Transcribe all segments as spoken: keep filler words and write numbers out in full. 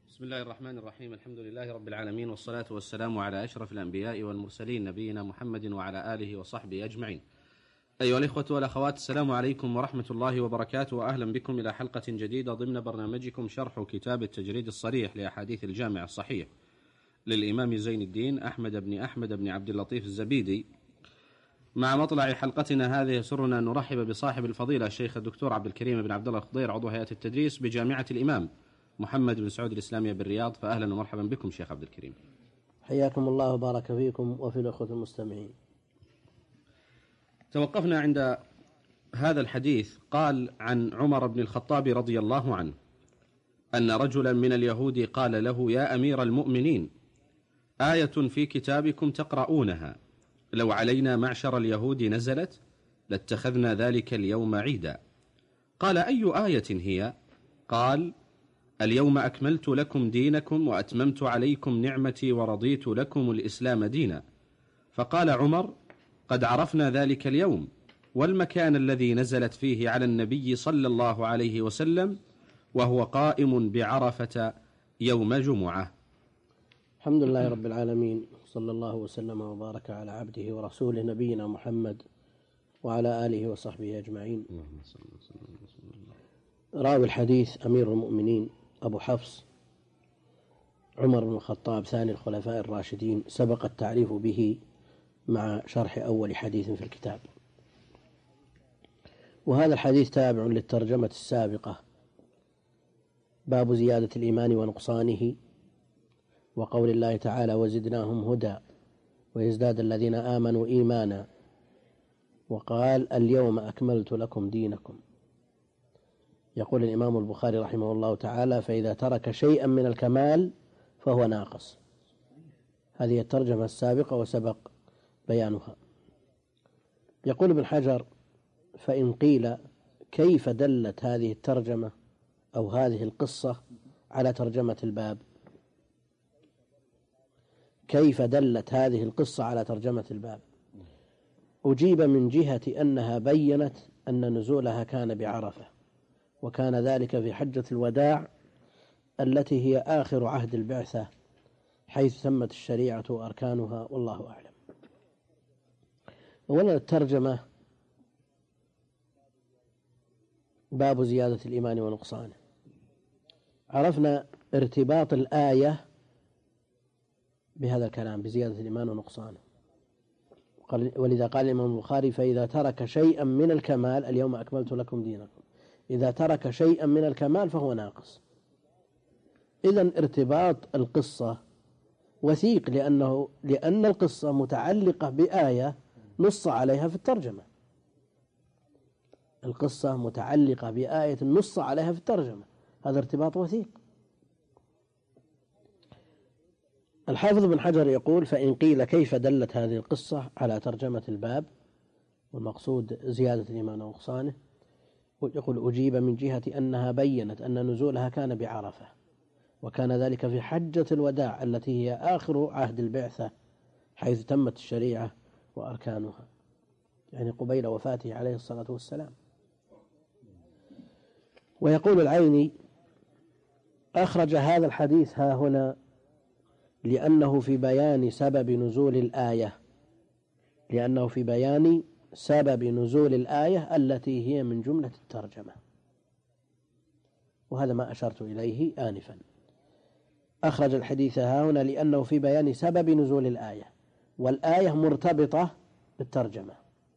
بسم الله الرحمن الرحيم. الحمد لله رب العالمين، والصلاة والسلام على أشرف الأنبياء والمرسلين نبينا محمد وعلى آله وصحبه أجمعين. أيها الإخوة والأخوات، السلام عليكم ورحمة الله وبركاته، وأهلا بكم إلى حلقة جديدة ضمن برنامجكم شرح كتاب التجريد الصريح لأحاديث الجامع الصحيح للإمام زين الدين أحمد بن أحمد بن عبد اللطيف الزبيدي. مع مطلع حلقتنا هذه سرنا أن نرحب بصاحب الفضيلة الشيخ الدكتور عبد الكريم بن عبد الله الخضير، عضو هيئة التدريس بجامعة الإمام محمد بن سعود الإسلامية بالرياض. فأهلا ومرحبا بكم شيخ عبد الكريم. حياكم الله وبارك فيكم وفي الأخوة المستمعين. توقفنا عند هذا الحديث. قال عن عمر بن الخطاب رضي الله عنه أن رجلا من اليهود قال له: يا أمير المؤمنين، آية في كتابكم تقرؤونها لو علينا معشر اليهود نزلت لاتخذنا ذلك اليوم عيدا. قال: أي آية هي؟ قال: اليوم أكملت لكم دينكم وأتممت عليكم نعمتي ورضيت لكم الإسلام دينا. فقال عمر: قد عرفنا ذلك اليوم والمكان الذي نزلت فيه على النبي صلى الله عليه وسلم وهو قائم بعرفة يوم جمعة. الحمد لله رب العالمين، صلى الله وسلم وبارك على عبده ورسوله نبينا محمد وعلى آله وصحبه أجمعين. راوي الحديث أمير المؤمنين أبو حفص عمر بن الخطاب ثاني الخلفاء الراشدين، سبق التعريف به مع شرح أول حديث في الكتاب. وهذا الحديث تابع للترجمة السابقة، باب زيادة الإيمان ونقصانه، وقول الله تعالى: وزدناهم هدى ويزداد الذين آمنوا إيمانا، وقال: اليوم أكملت لكم دينكم. يقول الإمام البخاري رحمه الله تعالى: فإذا ترك شيئا من الكمال فهو ناقص. هذه الترجمة السابقة وسبق بيانها. يقول ابن حجر: فإن قيل كيف دلت هذه الترجمة أو هذه القصة على ترجمة الباب؟ كيف دلت هذه القصة على ترجمة الباب؟ أجيب من جهة أنها بينت أن نزولها كان بعرفة، وكان ذلك في حجة الوداع التي هي آخر عهد البعثة، حيث تمت الشريعة وأركانها، والله أعلم. أولا الترجمة: باب زيادة الإيمان ونقصانه. عرفنا ارتباط الآية بهذا الكلام بزيادة الإيمان ونقصانه، ولذا قال الإمام البخاري: فإذا ترك شيئا من الكمال اليوم أكملت لكم دينكم. إذا ترك شيئا من الكمال فهو ناقص. إذن ارتباط القصة وثيق، لأنه لأن القصة متعلقة بآية نص عليها في الترجمة. القصة متعلقة بآية نص عليها في الترجمة، هذا ارتباط وثيق. الحافظ بن حجر يقول: فإن قيل كيف دلت هذه القصة على ترجمة الباب، والمقصود زيادة الإيمان ونقصانه، يقول: أجيب من جهة أنها بينت أن نزولها كان بعرفة، وكان ذلك في حجة الوداع التي هي آخر عهد البعثة، حيث تمت الشريعة وأركانها، يعني قبيل وفاته عليه الصلاة والسلام. ويقول العيني: أخرج هذا الحديث ها هنا لأنه في بيان سبب نزول الآية لأنه في بيان سبب نزول الآية التي هي من جملة الترجمة، وهذا ما أشرت إليه آنفا. أخرج الحديث ها هنا لأنه في بيان سبب نزول الآية، والآية مرتبطة بالترجمة،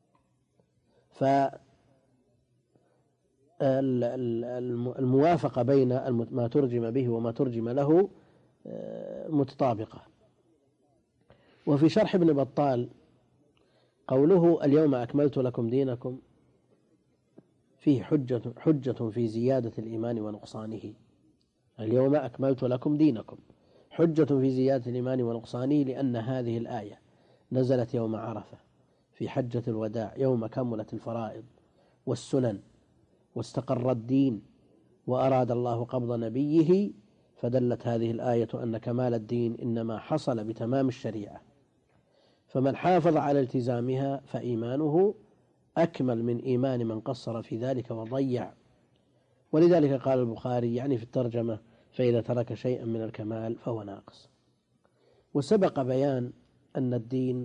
فالموافقة بين ما ترجم به وما ترجم له متطابقة. وفي شرح ابن بطال قوله: اليوم أكملت لكم دينكم، فيه حجة, حجة في زيادة الإيمان ونقصانه. اليوم أكملت لكم دينكم حجة في زيادة الإيمان ونقصانه، لأن هذه الآية نزلت يوم عرفة في حجة الوداع، يوم كملت الفرائض والسنن واستقر الدين وأراد الله قبض نبيه، فدلت هذه الآية أن كمال الدين إنما حصل بتمام الشريعة، فمن حافظ على التزامها فإيمانه أكمل من إيمان من قصر في ذلك وضيع. ولذلك قال البخاري يعني في الترجمة: فإذا ترك شيئا من الكمال فهو ناقص. وسبق بيان أن الدين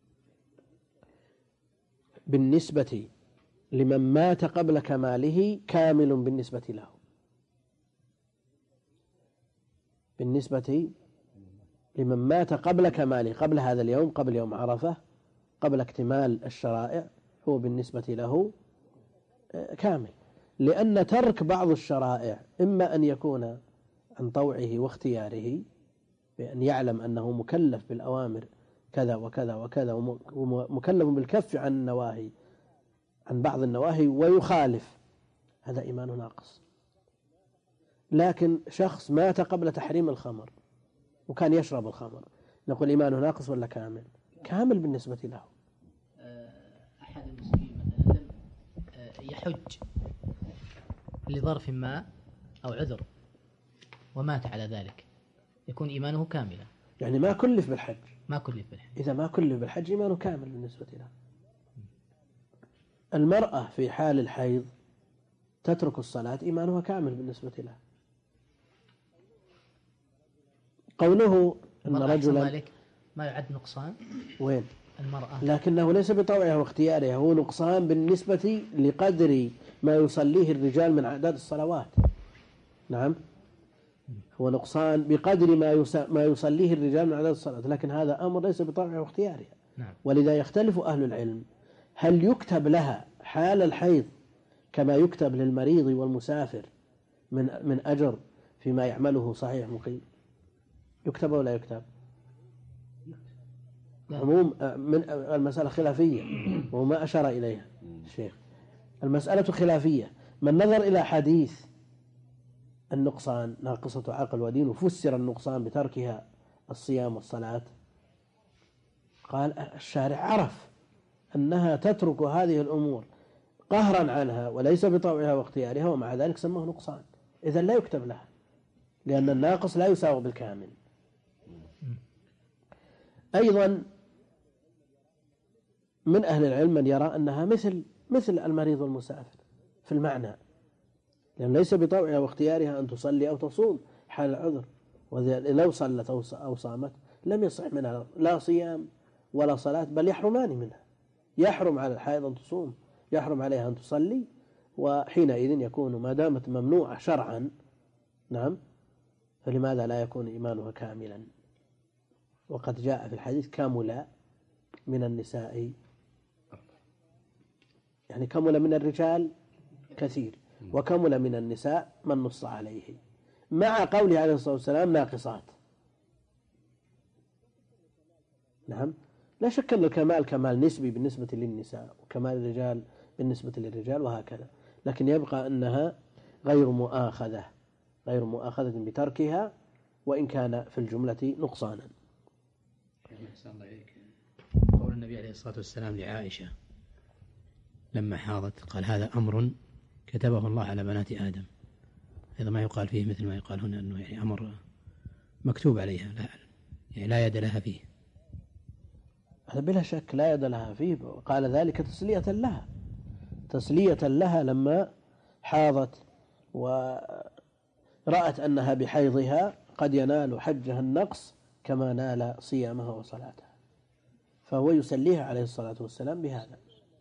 بالنسبة لمن مات قبل كماله كامل بالنسبة له، بالنسبة لمن مات قبل كماله، قبل هذا اليوم، قبل يوم عرفة، قبل اكتمال الشرائع، هو بالنسبة له كامل. لأن ترك بعض الشرائع إما أن يكون عن طوعه واختياره بأن يعلم أنه مكلف بالأوامر كذا وكذا وكذا، ومكلف بالكف عن النواهي، عن بعض النواهي، ويخالف، هذا إيمانه ناقص. لكن شخص مات قبل تحريم الخمر وكان يشرب الخمر، نقول إيمانه ناقص ولا كامل؟ كامل بالنسبة له. أحد المسلمين مثلا يحج لظرف ما أو عذر ومات على ذلك، يكون إيمانه كاملا. يعني ما كلف بالحج، ما كلف بالحج. إذا ما كلف بالحج إيمانه كامل بالنسبة له. المرأة في حال الحيض تترك الصلاة، إيمانها كامل بالنسبة له. قوله أن رجلا ما يعد نقصان وين المرأة، لكنه ليس بطوعها واختيارها، هو نقصان بالنسبة لقدر ما يصليه الرجال من أعداد الصلوات. نعم، هو نقصان بقدر ما ما يصليه الرجال من أعداد الصلوات، لكن هذا أمر ليس بطوعها واختيارها. نعم. ولذا يختلف أهل العلم هل يكتب لها حال الحيض كما يكتب للمريض والمسافر من من أجر فيما يعمله صحيح مقيم، يكتب ولا يكتب؟ عموم من المسألة خلافية وما أشار إليها الشيخ. المسألة خلافية. من نظر إلى حديث النقصان ناقصة عقل ودين وفسر النقصان بتركها الصيام والصلاة، قال الشارع عرف أنها تترك هذه الأمور قهرا عنها وليس بطوعها واختيارها، ومع ذلك سموه نقصان، إذن لا يكتب لها، لأن الناقص لا يساوي بالكامل. أيضا من أهل العلم من يرى أنها مثل مثل المريض والمسافر في المعنى، لأن ليس بطوعها واختيارها أن تصلي أو تصوم حال العذر، ولو صلت أو صامت لم يصح منها لا صيام ولا صلاة، بل يحرمان منها. يحرم على الحائض أن تصوم، يحرم عليها أن تصلي، وحينئذ يكون ما دامت ممنوعة شرعا، نعم، فلماذا لا يكون إيمانها كاملا؟ وقد جاء في الحديث كامل من النساء، يعني كمل من الرجال كثير، وكمل من النساء من نص عليه، مع قوله عليه الصلاة والسلام ناقصات. نعم، لا شك أن الكمال كمال نسبي بالنسبة للنساء، وكمال الرجال بالنسبة للرجال، وهكذا، لكن يبقى أنها غير مؤاخذة غير مؤاخذة بتركها، وإن كان في الجملة نقصانا. قول النبي عليه الصلاة والسلام لعائشة لما حاضت، قال هذا أمر كتبه الله على بنات آدم، هذا ما يقال فيه مثل ما يقال هنا أنه يعني أمر مكتوب عليها، لا يعني لا يد لها فيه. هذا بلا شك لا يد لها فيه، قال ذلك تسلية لها تسلية لها لما حاضت ورأت أنها بحيضها قد ينال حجها النقص كما نال صيامها وصلاتها، فهو يسليها عليه الصلاة والسلام بهذا.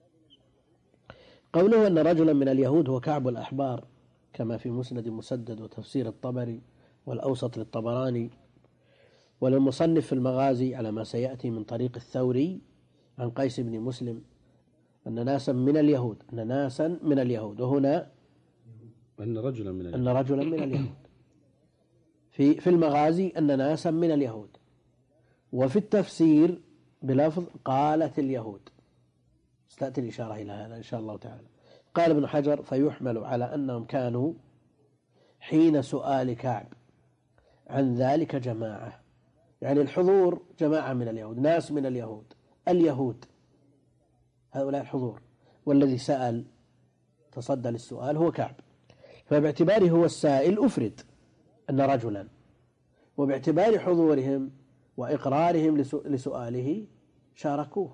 قوله أن رجلا من اليهود هو كعب الأحبار كما في مسند مسدد وتفسير الطبري والأوسط للطبراني وللمصنف في المغازي على ما سيأتي من طريق الثوري عن قيس بن مسلم أن ناسا من اليهود أن ناسا من اليهود وهنا أن رجلا من اليهود أن رجلا من اليهود في في المغازي أن ناسا من اليهود، وفي التفسير بلفظ قالت اليهود، ستأتي الإشارة إلى هذا إن شاء الله تعالى. قال ابن حجر فيحمل على أنهم كانوا حين سؤال كعب عن ذلك جماعة، يعني الحضور جماعة من اليهود، ناس من اليهود، اليهود هؤلاء الحضور، والذي سأل تصدى للسؤال هو كعب، فباعتباره هو السائل أفرد أن رجلا، وباعتبار حضورهم وإقرارهم لسؤاله شاركوه،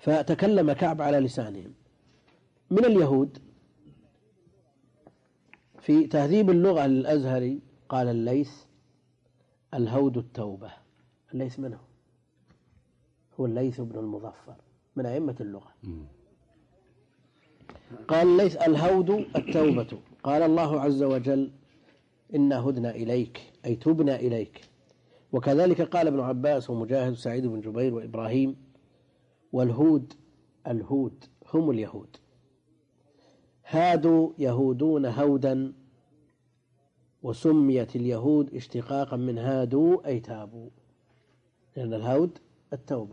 فتكلم كعب على لسانهم. من اليهود في تهذيب اللغة للأزهري قال الليث: الهود التوبة. الليث منه هو الليث بن المظفر من أئمة اللغة. قال الليث: الهود التوبة. قال الله عز وجل: إنا هدنا إليك، أي تبنا إليك. وكذلك قال ابن عباس ومجاهد وسعيد بن جبير وإبراهيم: والهود، الهود هم اليهود. هادوا يهودون هودا، وسميت اليهود اشتقاقا من هادوا أي تابوا، لأن الهود التوبة.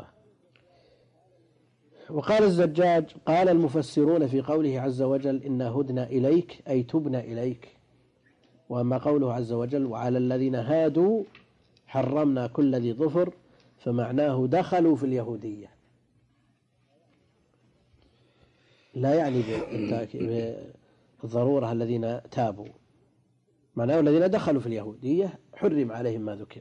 وقال الزجاج: قال المفسرون في قوله عز وجل: إنا هدنا إليك، أي تبنا إليك. وأما قوله عز وجل: وعلى الذين هادوا حرمنا كل ذي ظفر، فمعناه دخلوا في اليهودية، لا يعني بالضرورة الذين تابوا، معناه الذين دخلوا في اليهودية حرم عليهم ما ذكر.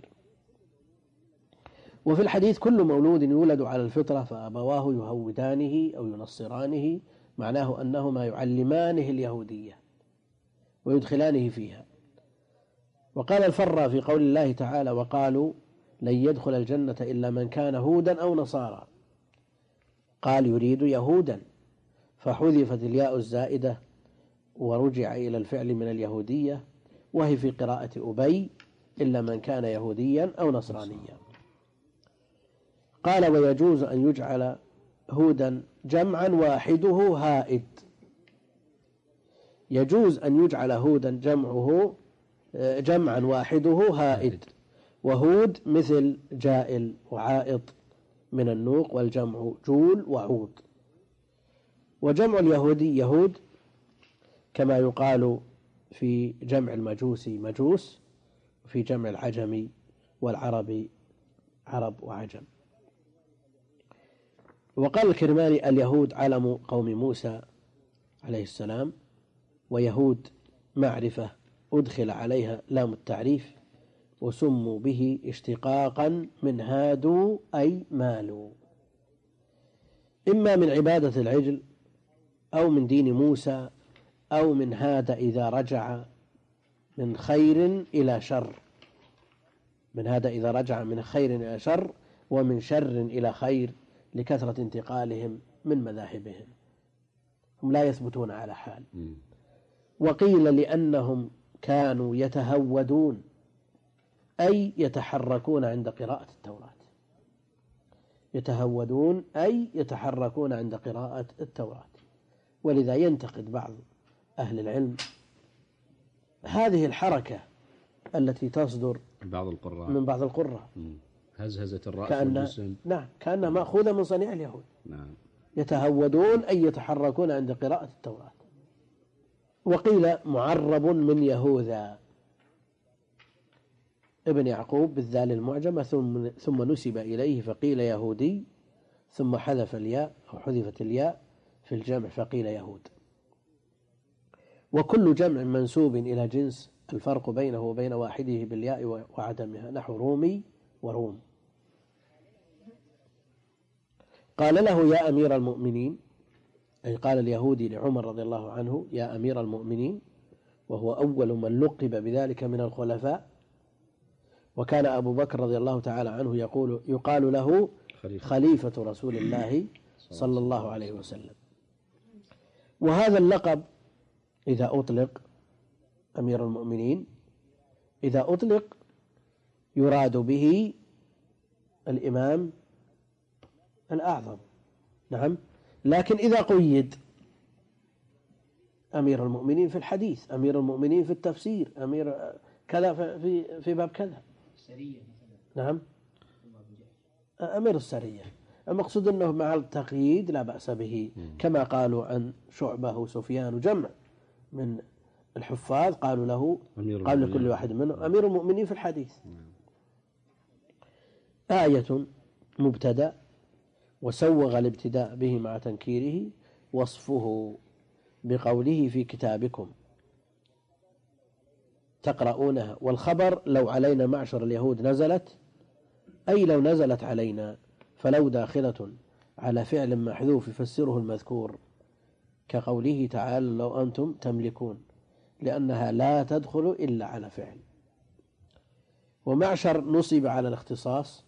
وفي الحديث: كل مولود يولد على الفطرة فأبواه يهودانه أو ينصرانه، معناه أنهما يعلمانه اليهودية ويدخلانه فيها. وقال الفراء في قول الله تعالى: وقالوا لن يدخل الجنة إلا من كان هودا أو نصارى، قال يريد يهودا، فحذفت الياء الزائدة ورجع إلى الفعل من اليهودية، وهي في قراءة أبي: إلا من كان يهوديا أو نصرانيا. قال: ويجوز أن يجعل هودا جمعا واحده هائد، يجوز أن يجعل هودا جمعه جمعا واحده هائد، وهود مثل جائل وعائط من النوق، والجمع جول وعود. وجمع اليهودي يهود، كما يقال في جمع المجوسي مجوس، وفي جمع العجمي والعربي عرب وعجم. وقال الكرماني: اليهود علم قوم موسى عليه السلام، ويهود معرفة أدخل عليها لام التعريف، وسموا به اشتقاقا من هادوا أي مالوا، إما من عبادة العجل أو من دين موسى أو من هاد إذا رجع من خير إلى شر، من هاد إذا رجع من خير إلى شر، ومن شر إلى خير، لكثرة انتقالهم من مذاهبهم، هم لا يثبتون على حال. وقيل لأنهم كانوا يتهودون، أي يتحركون عند قراءة التوراة، يتهودون أي يتحركون عند قراءة التوراة. ولذا ينتقد بعض أهل العلم هذه الحركة التي تصدر بعض القراء من بعض القراء، هزهزة الرأس كأن والجسم. نعم، كأنها مأخوذة من صنيع اليهود. نعم. يتهودون أي يتحركون عند قراءة التوراة. وقيل معرب من يهوذا ابن يعقوب بالذال المعجمة، ثم ثم نسب إليه فقيل يهودي، ثم حذف الياء أو حذفت الياء في الجمع فقيل يهود. وكل جمع منسوب إلى جنس الفرق بينه وبين واحده بالياء وعدمها، نحو رومي وروم. قال له: يا أمير المؤمنين، أي قال اليهودي لعمر رضي الله عنه: يا أمير المؤمنين، وهو أول من لقب بذلك من الخلفاء. وكان أبو بكر رضي الله تعالى عنه يقول يقال له خليفة رسول الله صلى الله عليه وسلم. وهذا اللقب إذا أطلق أمير المؤمنين، إذا أطلق يراد به الإمام الأعظم، نعم. لكن إذا قيد أمير المؤمنين في الحديث، أمير المؤمنين في التفسير، أمير كذا في في باب كذا، نعم، أمير السرية، المقصود أنه مع التقييد لا بأس به، كما قالوا عن شعبة وسفيان جمع من الحفاظ قالوا له، قال لكل واحد منهم أمير المؤمنين في الحديث. آية مبتدأ، وسوغ الابتداء به مع تنكيره وصفه بقوله في كتابكم تقرؤونها، والخبر لو علينا معشر اليهود نزلت، أي لو نزلت علينا، فلو داخلة على فعل محذوف يفسره المذكور، كقوله تعالى: لو أنتم تملكون، لأنها لا تدخل إلا على فعل. ومعشر نصب على الاختصاص،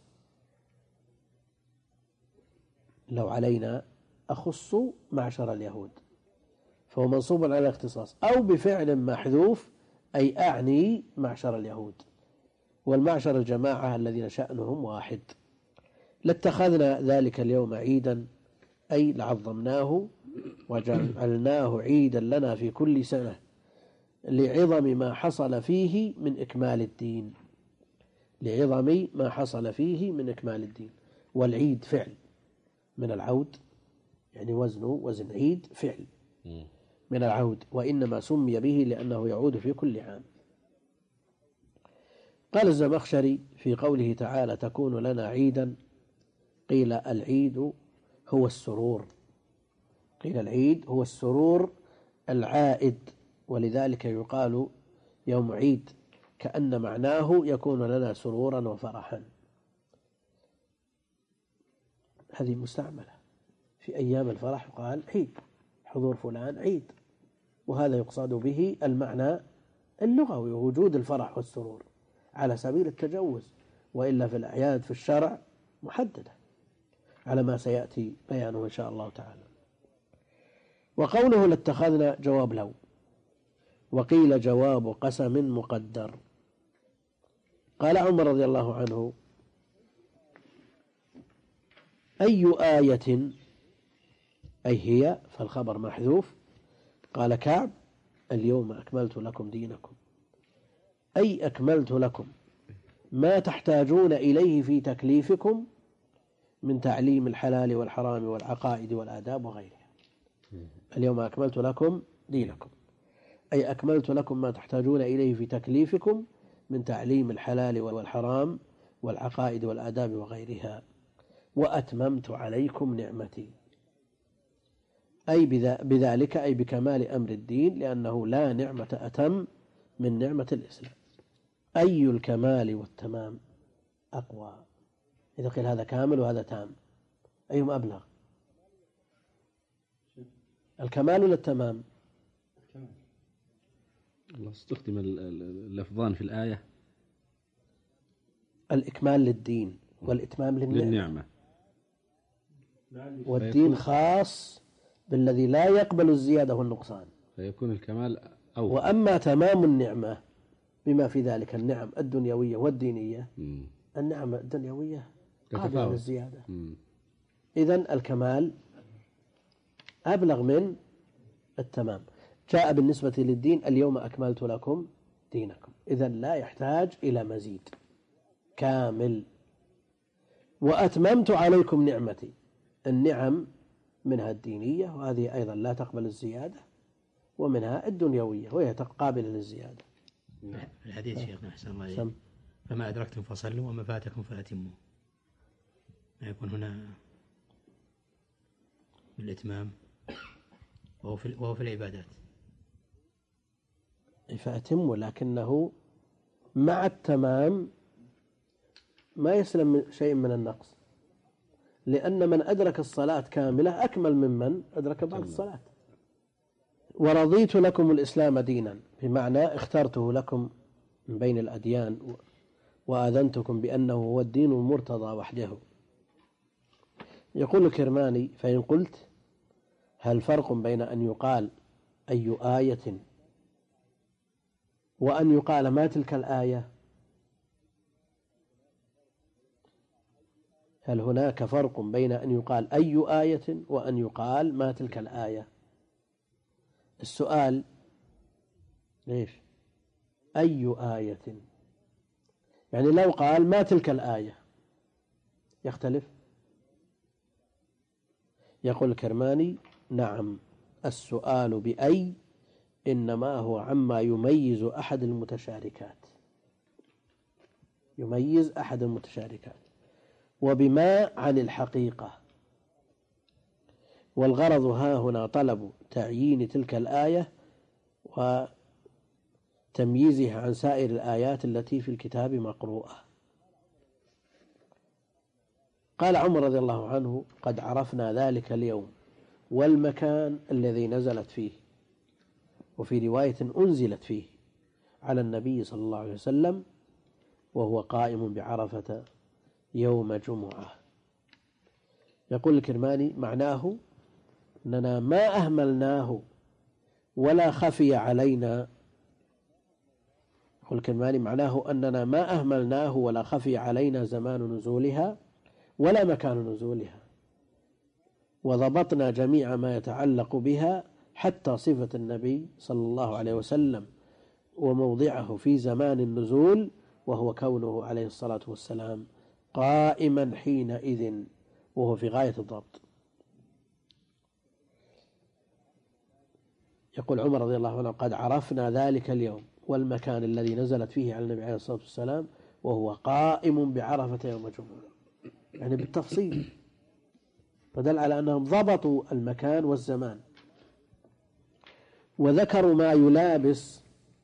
لو علينا أخص معشر اليهود فهو منصوب على الاختصاص، أو بفعل محذوف أي أعني معشر اليهود، والمعشر الجماعة الذين شأنهم واحد. لاتخذنا ذلك اليوم عيدا أي لعظمناه وجعلناه عيدا لنا في كل سنة لعظم ما حصل فيه من إكمال الدين، لعظم ما حصل فيه من إكمال الدين. والعيد فعل من العود، يعني وزنه وزن عيد فعل من العود، وإنما سمي به لأنه يعود في كل عام. قال الزمخشري في قوله تعالى تكون لنا عيدا، قيل العيد هو السرور، قيل العيد هو السرور العائد، ولذلك يقال يوم عيد، كأن معناه يكون لنا سرورا وفرحا. هذه مستعملة في أيام الفرح، قال عيد، حضور فلان عيد، وهذا يقصد به المعنى اللغوي ووجود الفرح والسرور على سبيل التجوز، وإلا في الأعياد في الشرع محددة على ما سيأتي بيانه إن شاء الله تعالى. وقوله لاتخذنا جواب لو، وقيل جواب قسم مقدر. قال عمر رضي الله عنه أي آية، أي هي، فالخبر محذوف. قال كعب اليوم أكملت لكم دينكم، أي أكملت لكم ما تحتاجون إليه في تكليفكم من تعليم الحلال والحرام والعقائد والآداب وغيرها. اليوم أكملت لكم دينكم، أي أكملت لكم ما تحتاجون إليه في تكليفكم من تعليم الحلال والحرام والعقائد والآداب وغيرها، وأتممت عليكم نعمتي، أي بذلك أي بكمال أمر الدين، لأنه لا نعمة أتم من نعمة الإسلام. أي الكمال والتمام أقوى؟ إذا قيل هذا كامل وهذا تام أيهم أبلغ؟ الكمال ولا التمام؟ الله استخدم اللفظان في الآية، الإكمال للدين والإتمام للنعمة, للنعمة. والدين خاص بالذي لا يقبل الزيادة والنقصان، فيكون الكمال أول. وأما تمام النعمة بما في ذلك النعم الدنيوية والدينية، م. النعم الدنيوية قابلة للزيادة، إذن الكمال أبلغ من التمام. جاء بالنسبة للدين اليوم أكملت لكم دينكم، إذن لا يحتاج إلى مزيد، كامل. وأتممت عليكم نعمتي، النعم منها الدينية وهذه أيضا لا تقبل الزيادة، ومنها الدنيوية وهي قابلة للزيادة. الحديث شيخنا أحسن الله عليك، فما أدركتم فصلوا وما فاتكم فأتموا، ما يكون هنا بالإتمام وهو في, وهو في العبادات فأتموا، لكنه مع التمام ما يسلم شيء من النقص، لأن من أدرك الصلاة كاملة أكمل ممن أدرك بعض الصلاة. ورضيت لكم الإسلام دينا، بمعنى اخترته لكم من بين الأديان وآذنتكم بأنه هو الدين المرتضى وحده. يقول الكرماني فإن قلت هل فرق بين أن يقال أي آية وأن يقال ما تلك الآية؟ هل هناك فرق بين أن يقال أي آية وأن يقال ما تلك الآية؟ السؤال ليش أي آية؟ يعني لو قال ما تلك الآية يختلف. يقول الكرماني نعم، السؤال بأي إنما هو عما يميز أحد المتشاركات، يميز أحد المتشاركات، وبما عن الحقيقة. والغرض ها هنا طلب تعيين تلك الآية وتمييزها عن سائر الآيات التي في الكتاب مقروءة. قال عمر رضي الله عنه قد عرفنا ذلك اليوم والمكان الذي نزلت فيه، وفي رواية أنزلت فيه على النبي صلى الله عليه وسلم وهو قائم بعرفة يوم جمعة. يقول الكرماني معناه أننا ما أهملناه ولا خفي علينا. يقول الكرماني معناه أننا ما أهملناه ولا خفي علينا زمان نزولها ولا مكان نزولها، وضبطنا جميع ما يتعلق بها حتى صفة النبي صلى الله عليه وسلم وموضعه في زمان النزول، وهو كونه عليه الصلاة والسلام قائما حينئذ، وهو في غاية الضبط. يقول عمر رضي الله عنه قد عرفنا ذلك اليوم والمكان الذي نزلت فيه على النبي عليه الصلاة والسلام وهو قائم بعرفة يوم الجمعة، يعني بالتفصيل، فدل على أنهم ضبطوا المكان والزمان، وذكروا ما يلابس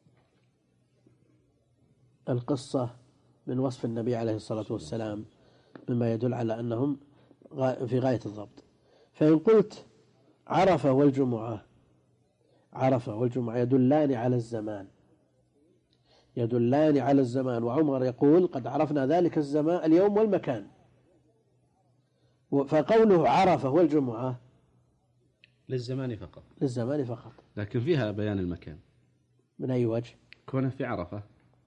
القصة من وصف النبي عليه الصلاة والسلام مما يدل على أنهم في غاية الضبط. فإن قلت عرفة والجمعة، عرفة والجمعة يدلان على الزمان، يدلان على الزمان، وعمر يقول قد عرفنا ذلك الزمان اليوم والمكان. فقوله عرفة والجمعة للزمان فقط، للزمان فقط، لكن فيها بيان المكان. من أي وجه؟ كونه في عرفة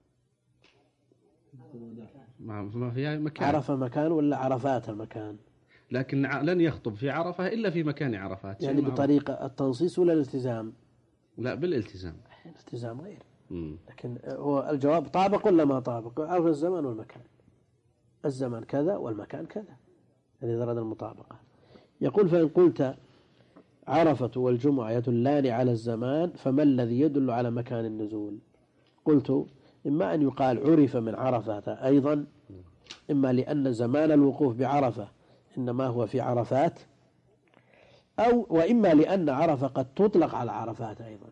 ما فيها مكان. عرفة مكان ولا عرفات المكان؟ لكن لن يخطب في عرفة إلا في مكان عرفات، يعني بطريقة التنصيص ولا الالتزام؟ لا بالالتزام. الالتزام غير. مم. لكن هو الجواب طابق ولا ما طابق؟ عرف الزمان والمكان، الزمان كذا والمكان كذا، يعني درجة المطابقة. يقول فإن قلت عرفة والجمعة يدلان على الزمان فما الذي يدل على مكان النزول؟ قلت إما أن يقال عرف من عرفة أيضا، إما لأن زمان الوقوف بعرفة إنما هو في عرفات، أو وإما لأن عرفة قد تطلق على عرفات أيضا.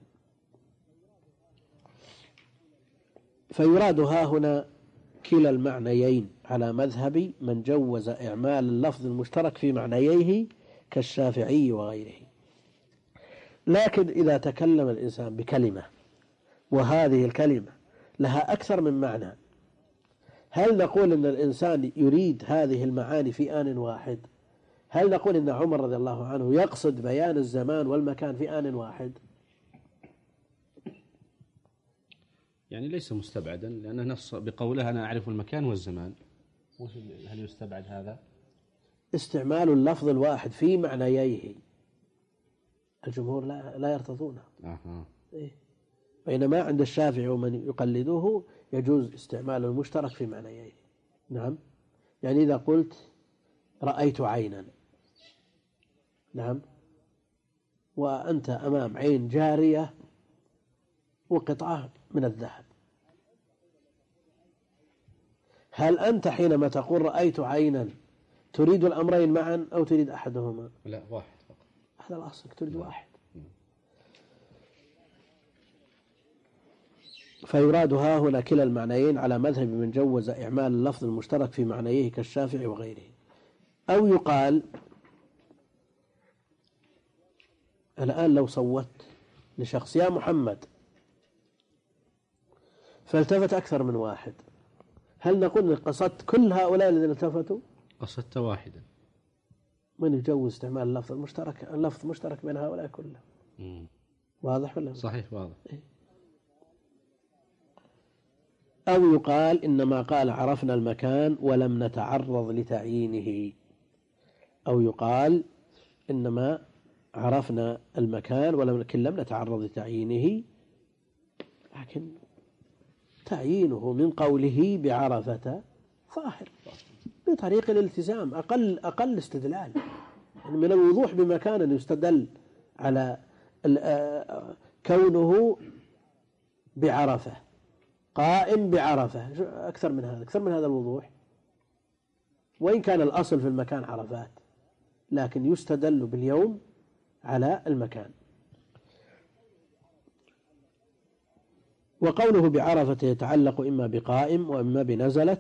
فيراد ها هنا كلا المعنيين على مذهب من جوز إعمال اللفظ المشترك في معنييه كالشافعي وغيره. لكن إذا تكلم الإنسان بكلمة وهذه الكلمة لها أكثر من معنى، هل نقول أن الإنسان يريد هذه المعاني في آن واحد؟ هل نقول أن عمر رضي الله عنه يقصد بيان الزمان والمكان في آن واحد؟ يعني ليس مستبعدا، لأنه نص بقوله أنا أعرف المكان والزمان. هل يستبعد هذا؟ استعمال اللفظ الواحد في معنييه الجمهور لا لا يرتضونه. أها. إيه؟ بينما عند الشافعي ومن يقلده يجوز استعمال المشترك في معنييه. نعم، يعني إذا قلت رأيت عينا، نعم، وأنت أمام عين جارية وقطعة من الذهب، هل أنت حينما تقول رأيت عينا تريد الأمرين معا أو تريد أحدهما؟ لا، واحد فقط. هذا الأصل، تريد واحد. فيراد ها هنا كلا المعنيين على مذهب من جوز إعمال اللفظ المشترك في معنيه كالشافعي وغيره. أو يقال الآن لو صوت لشخص يا محمد فالتفت أكثر من واحد، هل نقول قصدت كل هؤلاء الذين التفتوا؟ قصدت واحدا. من يجوز استعمال اللفظ المشترك، اللفظ مشترك بين هؤلاء كلهم. مم. واضح ولا؟ صحيح واضح. أو يقال إنما قال عرفنا المكان ولم نتعرض لتعيينه، أو يقال إنما عرفنا المكان ولكن لم نتعرض لتعيينه، لكن تعيينه من قوله بعرفة ظاهر بطريق الالتزام، أقل أقل استدلال، يعني من الوضوح بمكان يستدل على كونه بعرفة قائم بعرفة، أكثر من هذا، أكثر من هذا الوضوح. وإن كان الأصل في المكان عرفات، لكن يستدل باليوم على المكان. وقوله بعرفة يتعلق إما بقائم وإما بنزلت،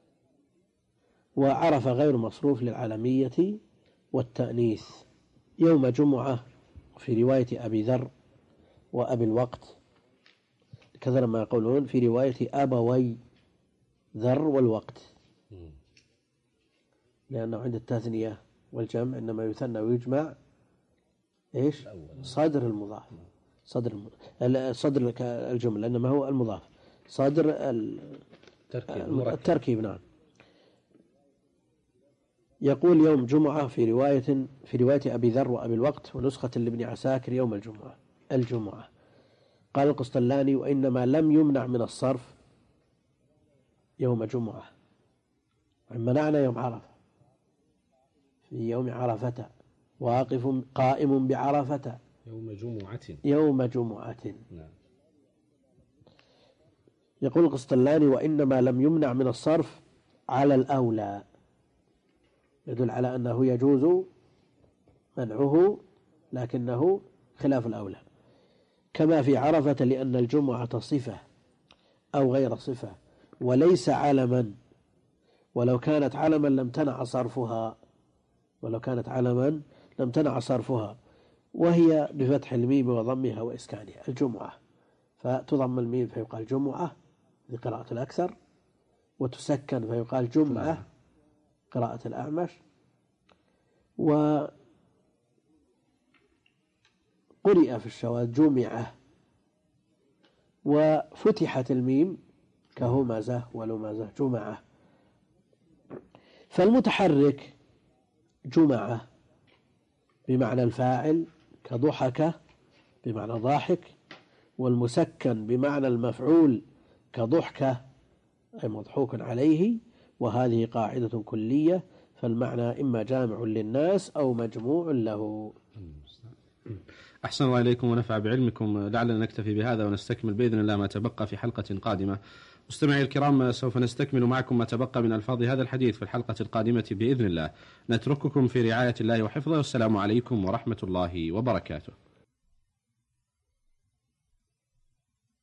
وعرف غير مصروف للعالمية والتأنيث. يوم جمعة في رواية أبي ذر وأبي الوقت، كثر ما يقولون في رواية أبوي ذر والوقت، لأنه عند التثنية والجمع إنما يثنى ويجمع إيش صدر المضاف، صدر المضاف. صدر الجملة إنما هو المضاف، صدر التركيب, التركيب نعم. يقول يوم جمعة في رواية في رواية أبي ذر وأبي الوقت، ونسخة لابن عساكر يوم الجمعة الجمعة. قال القسطلاني وإنما لم يمنع من الصرف يوم جمعة، منعنا يوم عرفة، في يوم عرفة واقف قائم بعرفة يوم جمعة يوم جمعة نعم. يقول القسطلاني وإنما لم يمنع من الصرف على الأولى، يدل على أنه يجوز منعه لكنه خلاف الأولى، كما في عرفة لأن الجمعة صفة أو غير صفة وليس علما، ولو كانت علما لم تنع صرفها ولو كانت علما لم تنع صرفها وهي بفتح الميم وضمها وإسكانها الجمعة، فتضم الميم فيقال جمعة لقراءة الأكثر، وتسكن فيقال جمعة قراءة الأعمش، وقرئ في الشواذ جمعة، وفتحت الميم كهمزة ولمزة جمعة. فالمتحرك جمعة بمعنى الفاعل كضحك بمعنى ضاحك، والمسكن بمعنى المفعول كضحكة أي مضحوك عليه، وهذه قاعدة كلية، فالمعنى إما جامع للناس أو مجموع له. أحسن الله إليكم ونفع بعلمكم. لعلنا نكتفي بهذا ونستكمل بإذن الله ما تبقى في حلقة قادمة. مستمعي الكرام، سوف نستكمل معكم ما تبقى من ألفاظ هذا الحديث في الحلقة القادمة بإذن الله. نترككم في رعاية الله وحفظه، والسلام عليكم ورحمة الله وبركاته.